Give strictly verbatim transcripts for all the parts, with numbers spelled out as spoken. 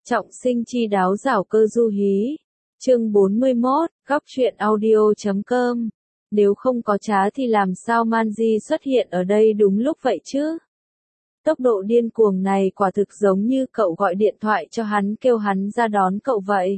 Trọng sinh chi đáo giảo cơ du hí. Chương bốn mươi mốt, góc truyện audio chấm com. Nếu không có trá thì làm sao Manji xuất hiện ở đây đúng lúc vậy chứ? Tốc độ điên cuồng này quả thực giống như cậu gọi điện thoại cho hắn kêu hắn ra đón cậu vậy.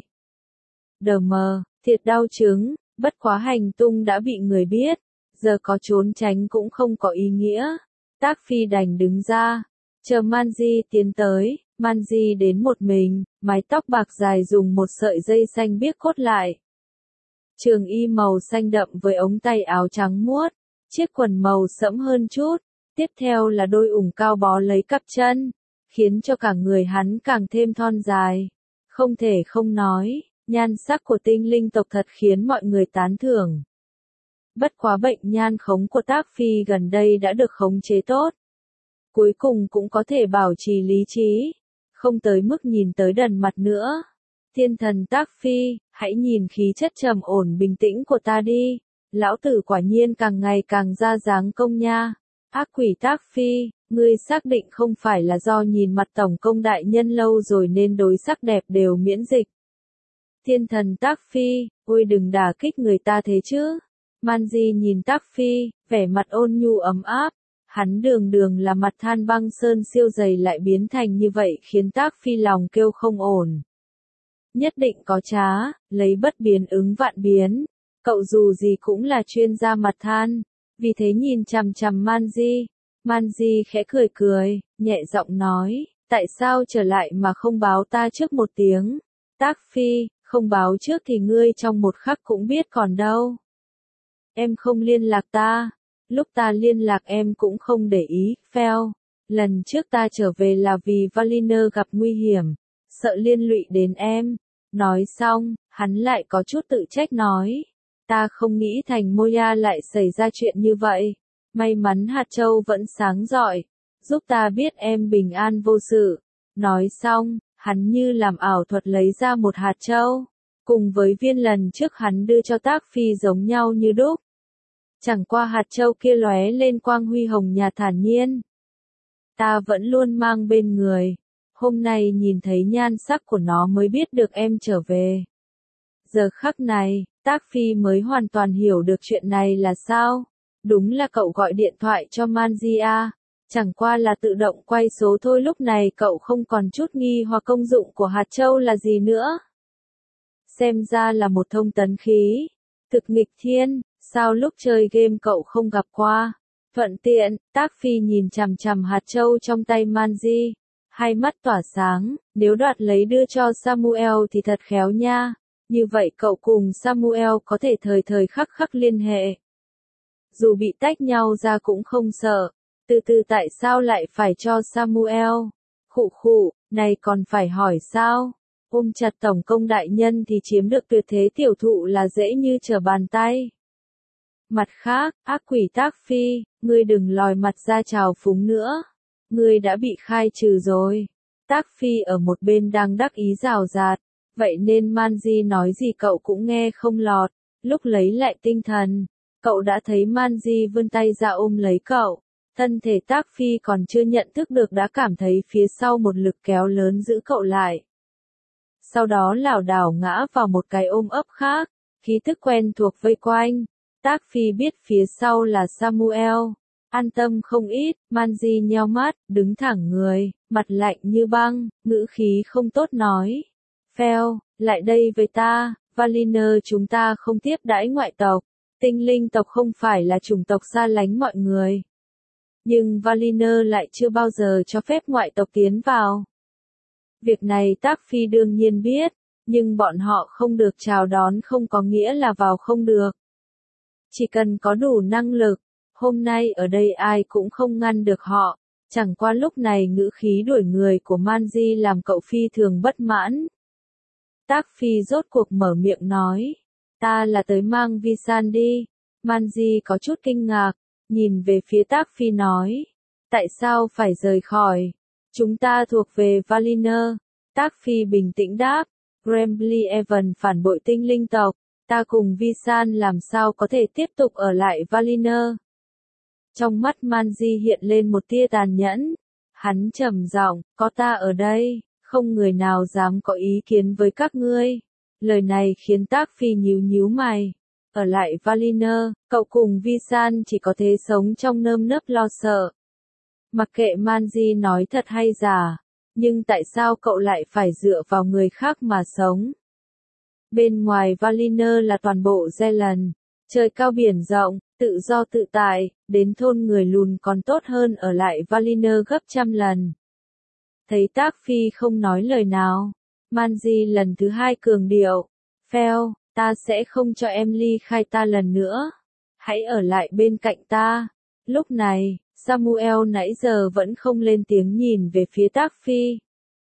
Đờ mờ, thiệt đau chứng, bất quá hành tung đã bị người biết, giờ có trốn tránh cũng không có ý nghĩa. Tác Phi đành đứng ra, chờ Manji tiến tới. Manji đến một mình, mái tóc bạc dài dùng một sợi dây xanh biếc cốt lại. Trường y màu xanh đậm với ống tay áo trắng muốt, chiếc quần màu sẫm hơn chút, tiếp theo là đôi ủng cao bó lấy cặp chân, khiến cho cả người hắn càng thêm thon dài. Không thể không nói, nhan sắc của tinh linh tộc thật khiến mọi người tán thưởng. Bất quá bệnh nhan khống của Tác Phi gần đây đã được khống chế tốt. Cuối cùng cũng có thể bảo trì lý trí, không tới mức nhìn tới đần mặt nữa. Thiên thần Tác Phi, hãy nhìn khí chất trầm ổn bình tĩnh của ta đi, lão tử quả nhiên càng ngày càng ra dáng công nha. Ác quỷ Tác Phi, ngươi xác định không phải là do nhìn mặt tổng công đại nhân lâu rồi nên đối sắc đẹp đều miễn dịch. Thiên thần Tác Phi, ôi đừng đả kích người ta thế chứ. Manji nhìn Tác Phi, vẻ mặt ôn nhu ấm áp. Hắn đường đường là mặt than băng sơn siêu dày lại biến thành như vậy khiến Tác Phi lòng kêu không ổn. Nhất định có trá, lấy bất biến ứng vạn biến. Cậu dù gì cũng là chuyên gia mặt than, vì thế nhìn chằm chằm Manji. Manji khẽ cười cười, nhẹ giọng nói, tại sao trở lại mà không báo ta trước một tiếng? Tác Phi, không báo trước thì ngươi trong một khắc cũng biết còn đâu. Em không liên lạc ta. Lúc ta liên lạc em cũng không để ý, Phèo. Lần trước ta trở về là vì Valiner gặp nguy hiểm, sợ liên lụy đến em. Nói xong, hắn lại có chút tự trách nói. Ta không nghĩ thành Moya lại xảy ra chuyện như vậy. May mắn hạt châu vẫn sáng rọi, giúp ta biết em bình an vô sự. Nói xong, hắn như làm ảo thuật lấy ra một hạt châu, cùng với viên lần trước hắn đưa cho Tác Phi giống nhau như đúc. Chẳng qua hạt châu kia lóe lên quang huy hồng nhạt thản nhiên. Ta vẫn luôn mang bên người. Hôm nay nhìn thấy nhan sắc của nó mới biết được em trở về. Giờ khắc này, Tác Phi mới hoàn toàn hiểu được chuyện này là sao. Đúng là cậu gọi điện thoại cho Manji, chẳng qua là tự động quay số thôi. Lúc này cậu không còn chút nghi hoặc công dụng của hạt châu là gì nữa. Xem ra là một thông tấn khí. Thực nghịch thiên. Sao lúc chơi game cậu không gặp qua? Thuận tiện, Tác Phi nhìn chằm chằm hạt châu trong tay Manji, hai mắt tỏa sáng, nếu đoạt lấy đưa cho Samuel thì thật khéo nha, như vậy cậu cùng Samuel có thể thời thời khắc khắc liên hệ. Dù bị tách nhau ra cũng không sợ, từ từ tại sao lại phải cho Samuel? Khụ khụ, này còn phải hỏi sao? Ôm chặt tổng công đại nhân thì chiếm được tuyệt thế tiểu thụ là dễ như trở bàn tay. Mặt khác, ác quỷ Tác Phi, ngươi đừng lòi mặt ra trào phúng nữa. Ngươi đã bị khai trừ rồi. Tác Phi ở một bên đang đắc ý rào rạt, vậy nên Manji nói gì cậu cũng nghe không lọt. Lúc lấy lại tinh thần, cậu đã thấy Manji vươn tay ra ôm lấy cậu. Thân thể Tác Phi còn chưa nhận thức được đã cảm thấy phía sau một lực kéo lớn giữ cậu lại. Sau đó lảo đảo ngã vào một cái ôm ấp khác, khí thức quen thuộc vây quanh. Tác Phi biết phía sau là Samuel, an tâm không ít. Manji nheo mắt, đứng thẳng người, mặt lạnh như băng, ngữ khí không tốt nói. Phèo, lại đây với ta, Valiner chúng ta không tiếp đãi ngoại tộc, tinh linh tộc không phải là chủng tộc xa lánh mọi người. Nhưng Valiner lại chưa bao giờ cho phép ngoại tộc tiến vào. Việc này Tác Phi đương nhiên biết, nhưng bọn họ không được chào đón không có nghĩa là vào không được. Chỉ cần có đủ năng lực, hôm nay ở đây ai cũng không ngăn được họ. Chẳng qua lúc này ngữ khí đuổi người của Manji làm cậu phi thường bất mãn. Tác Phi rốt cuộc mở miệng nói, ta là tới mang Visan đi. Manji có chút kinh ngạc, nhìn về phía Tác Phi nói, tại sao phải rời khỏi? Chúng ta thuộc về Valiner. Tác Phi bình tĩnh đáp, Grambly Evan phản bội tinh linh tộc. Ta cùng Visan làm sao có thể tiếp tục ở lại Valiner? Trong mắt Manji hiện lên một tia tàn nhẫn. Hắn trầm giọng, có ta ở đây, Không người nào dám có ý kiến với các ngươi. Lời này khiến Tác Phi nhíu nhíu mày. Ở lại Valinor, cậu cùng Visan chỉ có thể sống trong nơm nớp lo sợ. Mặc kệ Manji nói thật hay giả, nhưng tại sao cậu lại phải dựa vào người khác mà sống? Bên ngoài Valinor là toàn bộ Zealand, trời cao biển rộng, tự do tự tại, đến thôn người lùn còn tốt hơn ở lại Valinor gấp trăm lần. Thấy Tác Phi không nói lời nào, Manji lần thứ hai cường điệu, Phèo, ta sẽ không cho em ly khai ta lần nữa. Hãy ở lại bên cạnh ta. Lúc này, Samuel nãy giờ vẫn không lên tiếng nhìn về phía Tác Phi.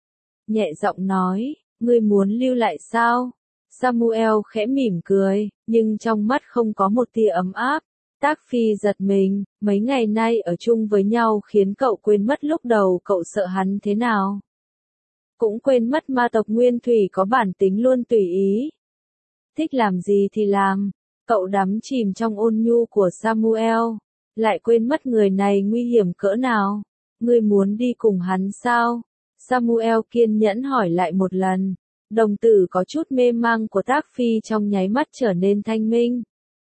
Nhẹ giọng nói, ngươi muốn lưu lại sao? Samuel khẽ mỉm cười, nhưng trong mắt không có một tia ấm áp. Tác Phi giật mình, mấy ngày nay ở chung với nhau khiến cậu quên mất lúc đầu cậu sợ hắn thế nào. Cũng quên mất ma tộc Nguyên Thủy có bản tính luôn tùy ý. Thích làm gì thì làm, cậu đắm chìm trong ôn nhu của Samuel, lại quên mất người này nguy hiểm cỡ nào. Ngươi muốn đi cùng hắn sao? Samuel kiên nhẫn hỏi lại một lần. Đồng tử có chút mê mang của Tác Phi trong nháy mắt trở nên thanh minh.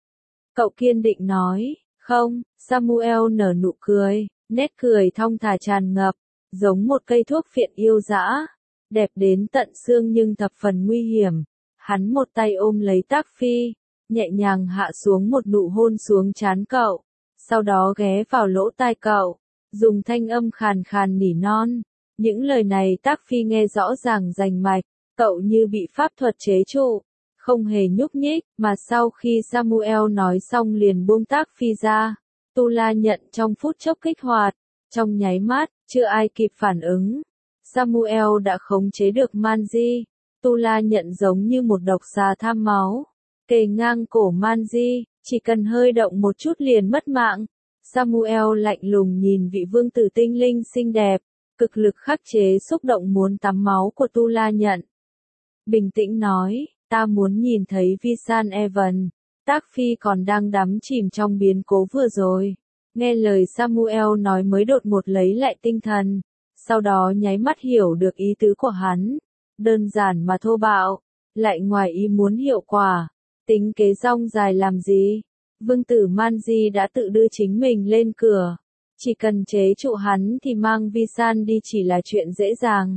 Cậu kiên định nói, không. Samuel nở nụ cười, nét cười thong thả tràn ngập, giống một cây thuốc phiện yêu dã, đẹp đến tận xương nhưng thập phần nguy hiểm. Hắn một tay ôm lấy Tác Phi, nhẹ nhàng hạ xuống một nụ hôn xuống trán cậu, sau đó ghé vào lỗ tai cậu, dùng thanh âm khàn khàn nỉ non. Những lời này Tác Phi nghe rõ ràng rành mạch, cậu như bị pháp thuật chế trụ, không hề nhúc nhích, mà sau khi Samuel nói xong liền buông Tác Phi ra. Tu La Nhận trong phút chốc kích hoạt, trong nháy mắt, chưa ai kịp phản ứng. Samuel đã khống chế được Manji. Tu La Nhận giống như một độc xà tham máu, kề ngang cổ Manji, chỉ cần hơi động một chút liền mất mạng. Samuel lạnh lùng nhìn vị vương tử tinh linh xinh đẹp, cực lực khắc chế xúc động muốn tắm máu của Tu La Nhận. Bình tĩnh nói, ta muốn nhìn thấy Visan Evan. Tác Phi còn đang đắm chìm trong biến cố vừa rồi. Nghe lời Samuel nói mới đột ngột lấy lại tinh thần, sau đó nháy mắt hiểu được ý tứ của hắn. Đơn giản mà thô bạo, lại ngoài ý muốn hiệu quả. Tính kế rong dài làm gì? Vương tử Manji đã tự đưa chính mình lên cửa. Chỉ cần chế trụ hắn thì mang Visan đi chỉ là chuyện dễ dàng.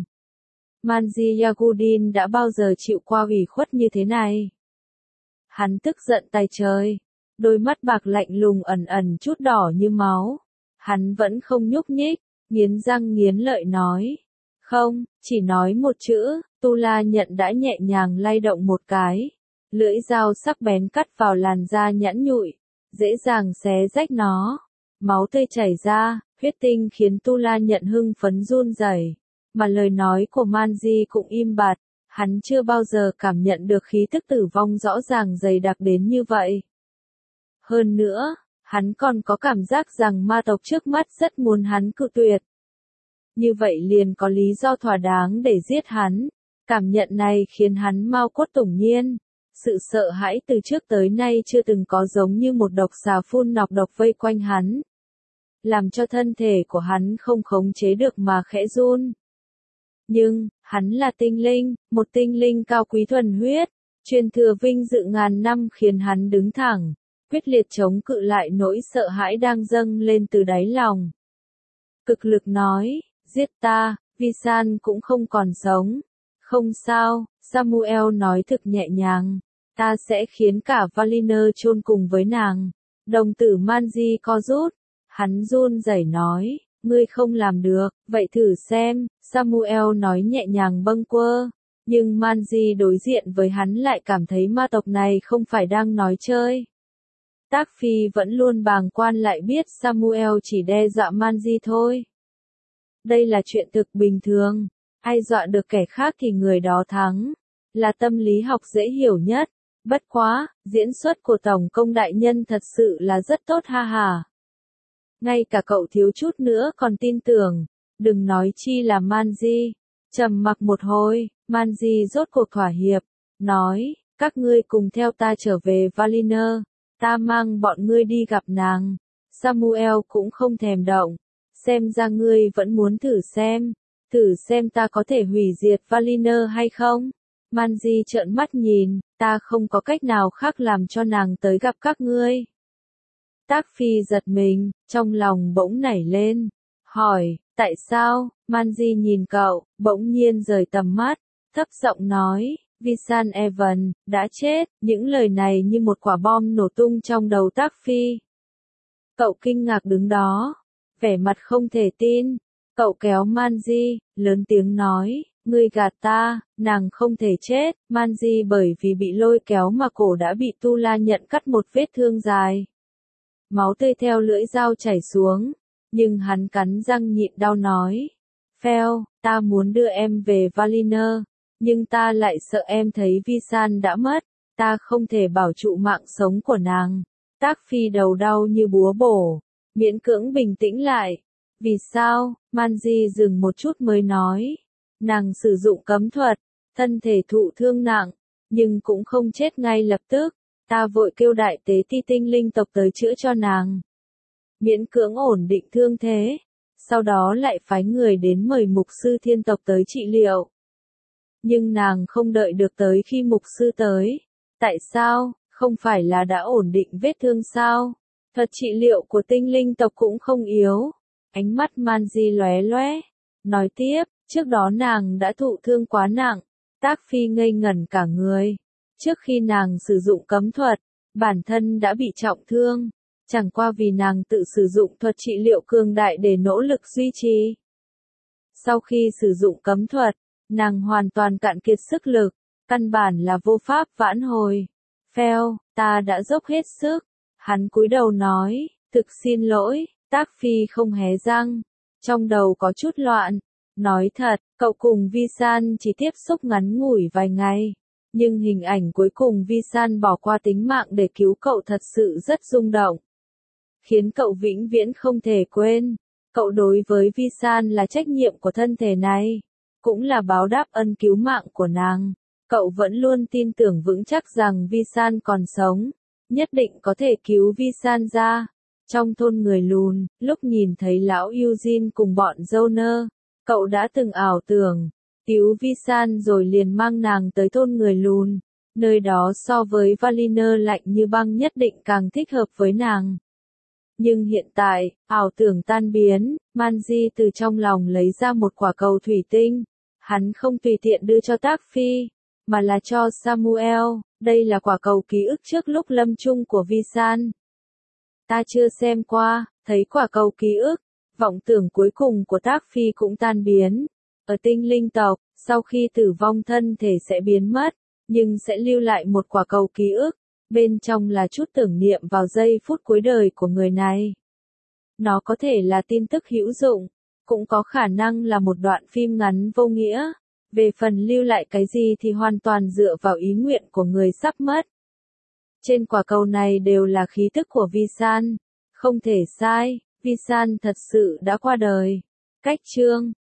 Manji Yagudin đã bao giờ chịu qua ủy khuất như thế này? Hắn tức giận tay trời, đôi mắt bạc lạnh lùng ẩn ẩn chút đỏ như máu. Hắn vẫn không nhúc nhích, nghiến răng nghiến lợi nói. Không, chỉ nói một chữ. Tu La Nhận đã nhẹ nhàng lay động một cái. Lưỡi dao sắc bén cắt vào làn da nhẵn nhụi, dễ dàng xé rách nó. Máu tươi chảy ra, huyết tinh khiến Tu La Nhận hưng phấn run rẩy. Mà lời nói của Manji cũng im bặt, hắn chưa bao giờ cảm nhận được khí tức tử vong rõ ràng dày đặc đến như vậy. Hơn nữa, hắn còn có cảm giác rằng ma tộc trước mắt rất muốn hắn cự tuyệt. Như vậy liền có lý do thỏa đáng để giết hắn. Cảm nhận này khiến hắn mau cốt tủng nhiên. Sự sợ hãi từ trước tới nay chưa từng có giống như một độc xà phun nọc độc vây quanh hắn. Làm cho thân thể của hắn không khống chế được mà khẽ run. Nhưng, hắn là tinh linh, một tinh linh cao quý thuần huyết, truyền thừa vinh dự ngàn năm khiến hắn đứng thẳng, quyết liệt chống cự lại nỗi sợ hãi đang dâng lên từ đáy lòng. Cực lực nói, giết ta, Visan cũng không còn sống. Không sao, Samuel nói thực nhẹ nhàng, ta sẽ khiến cả Valinor chôn cùng với nàng. Đồng tử Manji co rút, hắn run rẩy nói, ngươi không làm được, vậy thử xem. Samuel nói nhẹ nhàng bâng quơ, nhưng Manji đối diện với hắn lại cảm thấy ma tộc này không phải đang nói chơi. Tác Phi vẫn luôn bàng quan lại biết Samuel chỉ đe dọa Manji thôi. Đây là chuyện thực bình thường, ai dọa được kẻ khác thì người đó thắng, là tâm lý học dễ hiểu nhất. Bất quá, diễn xuất của Tổng công đại nhân thật sự là rất tốt ha ha. Ngay cả cậu thiếu chút nữa còn tin tưởng, đừng nói chi là Manji. Trầm mặc một hồi, Manji rốt cuộc thỏa hiệp, nói, các ngươi cùng theo ta trở về Valinor, ta mang bọn ngươi đi gặp nàng. Samuel cũng không thèm động, xem ra ngươi vẫn muốn thử xem. Thử xem ta có thể hủy diệt Valinor hay không? Manji trợn mắt nhìn, ta không có cách nào khác làm cho nàng tới gặp các ngươi. Tác Phi giật mình, trong lòng bỗng nảy lên. Hỏi, tại sao? Manji nhìn cậu, bỗng nhiên rời tầm mắt, thấp giọng nói, Visan Evan, đã chết. Những lời này như một quả bom nổ tung trong đầu Tác Phi. Cậu kinh ngạc đứng đó, vẻ mặt không thể tin. Cậu kéo Manji, lớn tiếng nói, ngươi gạt ta, nàng không thể chết. Manji bởi vì bị lôi kéo mà cổ đã bị Tu La nhận cắt một vết thương dài. Máu tươi theo lưỡi dao chảy xuống, nhưng hắn cắn răng nhịn đau nói. Phèo, ta muốn đưa em về Valinor, nhưng ta lại sợ em thấy Visan đã mất, ta không thể bảo trụ mạng sống của nàng. Tác Phi đầu đau như búa bổ, miễn cưỡng bình tĩnh lại. Vì sao? Manji dừng một chút mới nói. Nàng sử dụng cấm thuật, thân thể thụ thương nặng, nhưng cũng không chết ngay lập tức. Ta vội kêu đại tế ti tinh linh tộc tới chữa cho nàng. Miễn cưỡng ổn định thương thế. Sau đó lại phái người đến mời mục sư thiên tộc tới trị liệu. Nhưng nàng không đợi được tới khi mục sư tới. Tại sao? Không phải là đã ổn định vết thương sao? Thuật trị liệu của tinh linh tộc cũng không yếu. Ánh mắt Manji lóe lóe. Nói tiếp, trước đó nàng đã thụ thương quá nặng. Tác Phi ngây ngẩn cả người. Trước khi nàng sử dụng cấm thuật, bản thân đã bị trọng thương. Chẳng qua vì nàng tự sử dụng thuật trị liệu cường đại để nỗ lực duy trì. Sau khi sử dụng cấm thuật, nàng hoàn toàn cạn kiệt sức lực, căn bản là vô pháp vãn hồi. Phèo, ta đã dốc hết sức. Hắn cúi đầu nói, thực xin lỗi. Tác Phi không hé răng, trong đầu có chút loạn. Nói thật, cậu cùng Visan chỉ tiếp xúc ngắn ngủi vài ngày. Nhưng hình ảnh cuối cùng Visan bỏ qua tính mạng để cứu cậu thật sự rất rung động. Khiến cậu vĩnh viễn không thể quên. Cậu đối với Visan là trách nhiệm của thân thể này. Cũng là báo đáp ân cứu mạng của nàng. Cậu vẫn luôn tin tưởng vững chắc rằng Visan còn sống. Nhất định có thể cứu Visan ra. Trong thôn người lùn, lúc nhìn thấy lão Eugene cùng bọn Joner, cậu đã từng ảo tưởng. Cứu Visan rồi liền mang nàng tới thôn người lùn. Nơi đó so với Valinor lạnh như băng nhất định càng thích hợp với nàng. Nhưng hiện tại, ảo tưởng tan biến, Manji từ trong lòng lấy ra một quả cầu thủy tinh. Hắn không tùy tiện đưa cho Tác Phi, mà là cho Samuel. Đây là quả cầu ký ức trước lúc lâm chung của Visan. Ta chưa xem qua, thấy quả cầu ký ức, vọng tưởng cuối cùng của Tác Phi cũng tan biến. Ở tinh linh tộc, sau khi tử vong thân thể sẽ biến mất, nhưng sẽ lưu lại một quả cầu ký ức. Bên trong là chút tưởng niệm vào giây phút cuối đời của người này. Nó có thể là tin tức hữu dụng, cũng có khả năng là một đoạn phim ngắn vô nghĩa. Về phần lưu lại cái gì thì hoàn toàn dựa vào ý nguyện của người sắp mất. Trên quả cầu này đều là khí tức của Visan. Không thể sai, Visan thật sự đã qua đời. Cách chương